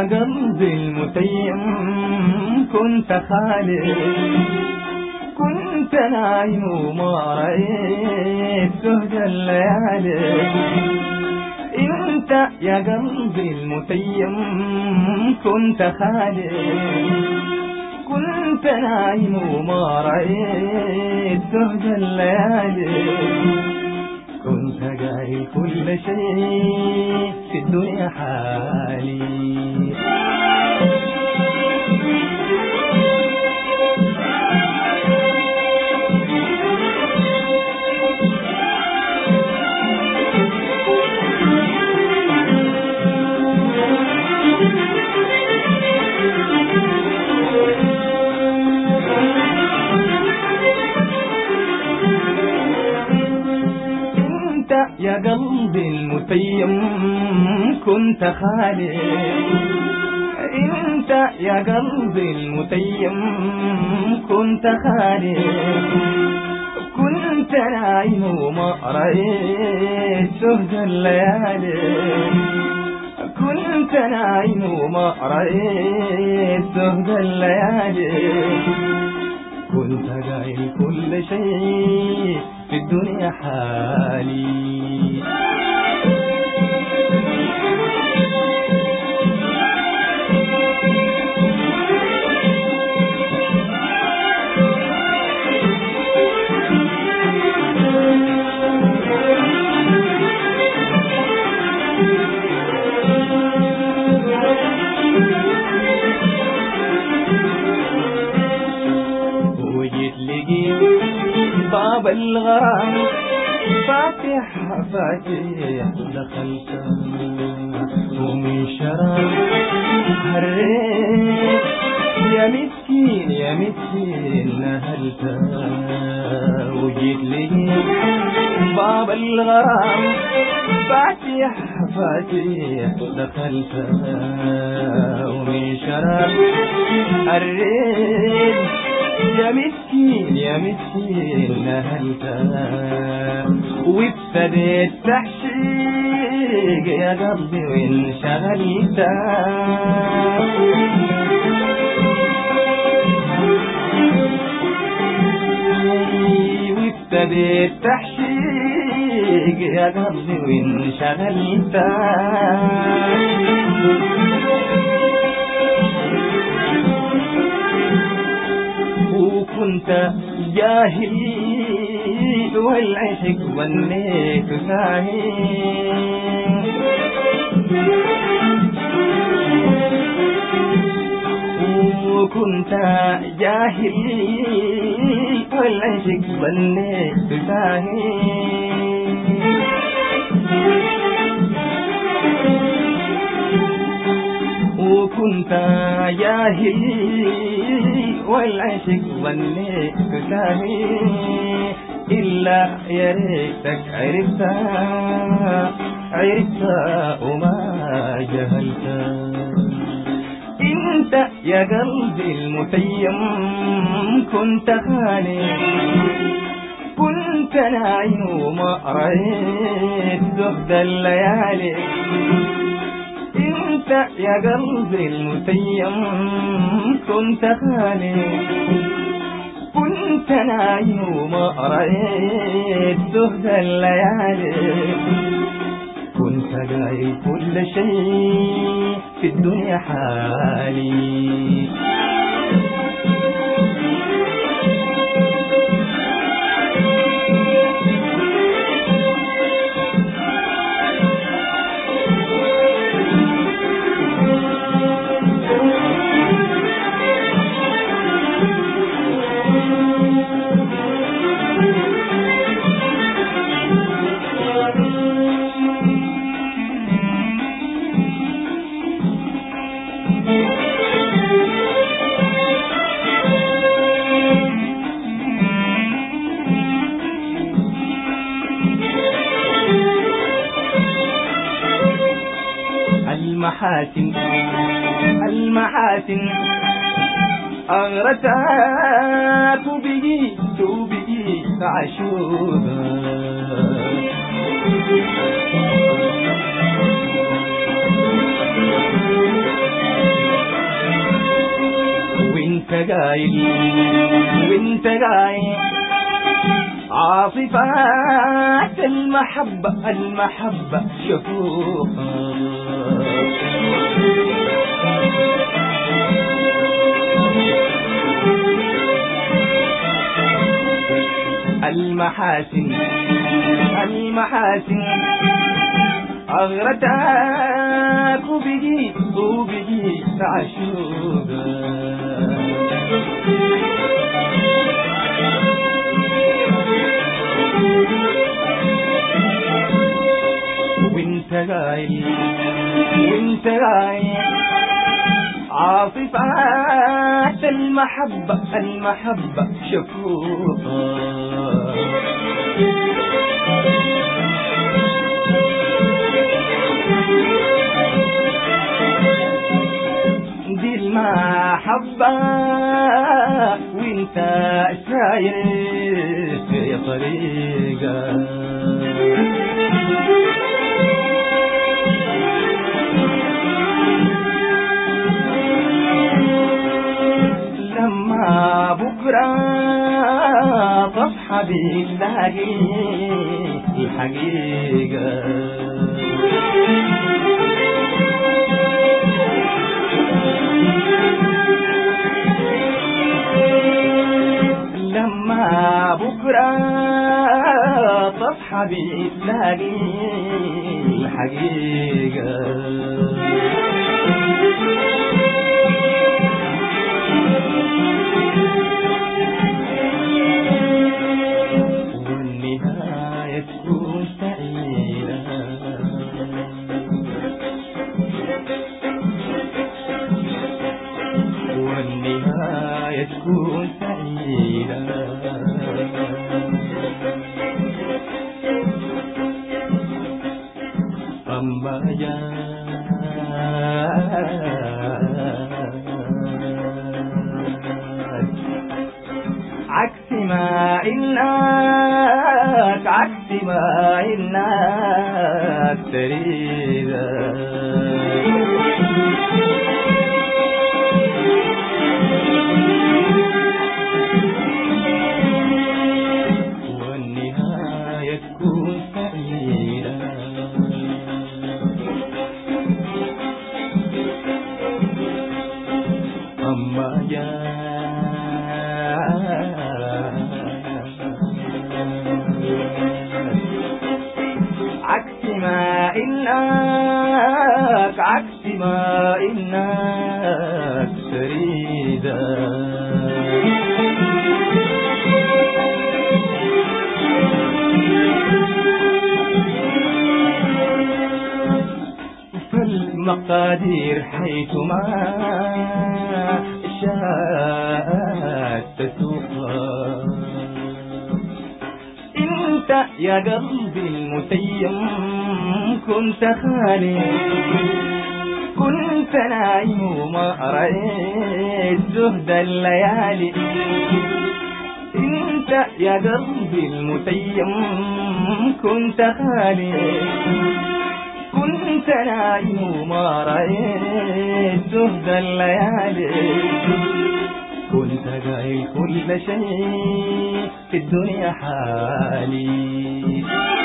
قلبي المتيم كنت خالي، كنت نايم وما رأيت سهد الليالي. انت يا قلبي المتيم كنت خالي، كنت نايم وما رأيت سهد الليالي. كنت قايل كل شيء في الدنيا حالي. يا قلبي المتيم كنت خالي، انت يا قلبي المتيم كنت خالي، كنت نايم وما رأيت سهد الليالي. كنت نايم وما رأيت سهد الليالي. كنت قايل كل شيء في الدنيا حالي. وجيت لقيت باب الغرام فاتح فاتح، دخلت ومن شراب هريت يا مسكين يا مسكين نهلت. وجيت لقيت باب الغرام فاتح فاتح، دخلت ومن شراب هريت يا مسكين يا مسكين نهلت. وابتديت تحشيق يا قلبي وانشغلت. وابتديت تحشيق يا قلبي وانشغلت. وكنت جاهل والعشق ظنيت ساهي. وكنت جاهل والعشق ظنيت ساهي. وكنت جاهل والعشق ظنيت ساهي. إلا يا ريتك عرفتها عرفتها وما جهلتها. انت يا قلبي المتيم كنت خالي، كنت نايم وما رأيت زهد الليالي. انت يا قلبي المتيم كنت خالي، كنت نايم وما رأيت زهد الليالي. كنت قايل كل شيء في الدنيا حالي. المحاسن المحاسن أغرتك وبقيت عشوبة. قايل وانت قايل عاصفات المحبة المحبة شفوقها المحاسن المحاسن أغرتك وبقيت عشوقا وانت قايل عاصفات المحبة المحبة شفوقا دي المحبة وانت ساير في طريقة لما بكرة تصحى بتلاقي الحقيقة لما بكرة تصحى بتلاقي الحقيقة والنهاية تكون سعيدة والنهاية تكون سعيدة أما عكس ما إنك عكس ما إنك تريد والنهاية تكون سعيدة أما عكس ما إنك عكس ما إنك تريد فالمقادير حيثما شاءت تسوقها انت يا قلبي المتيم كنت خالي كنت نايم وما رأيت زهد الليالي انت يا قلبي المتيم كنت خالي كنت نايم وما رأيت زهد الليالي كنت قايل كل شيء في الدنيا حالي